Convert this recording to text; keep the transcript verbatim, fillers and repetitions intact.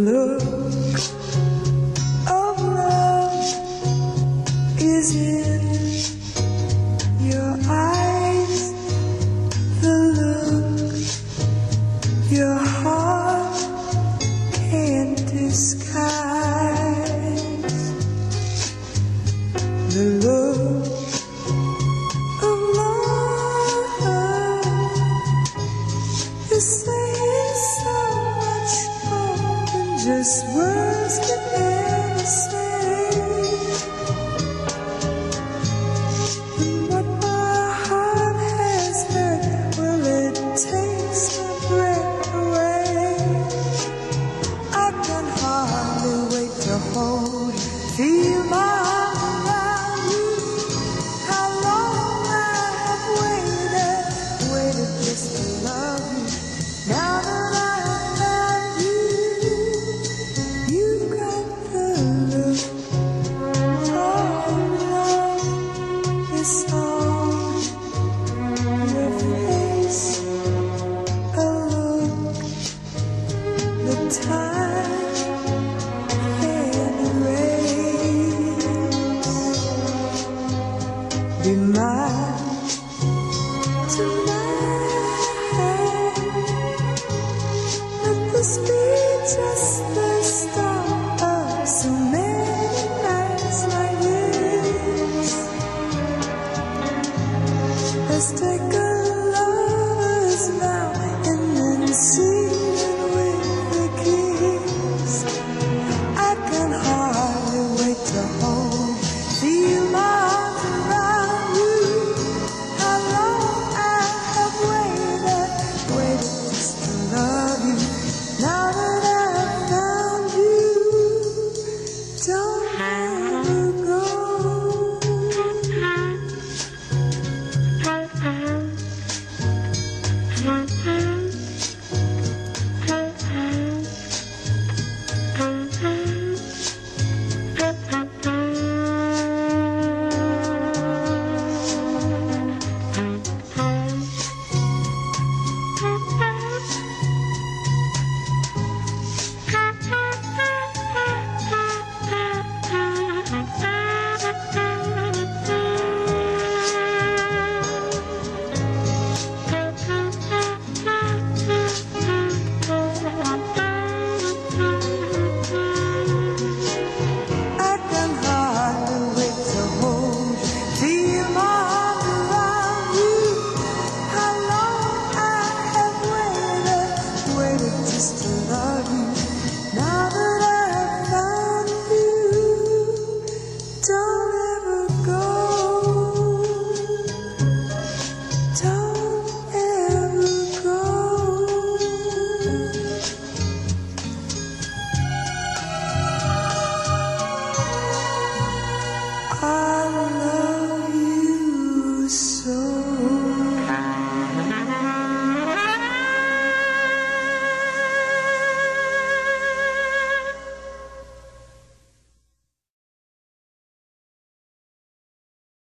look of love is in your eyes. The look your heart can't disguise. The look of love is saying so much more than just words can ever say. And what my heart has heard, well, it takes my breath away. I can hardly wait to hold, feel my arms around you. How long I have waited, waited just to love you. Now that I have found you, you've got the look of love. It's on your face, a look, the time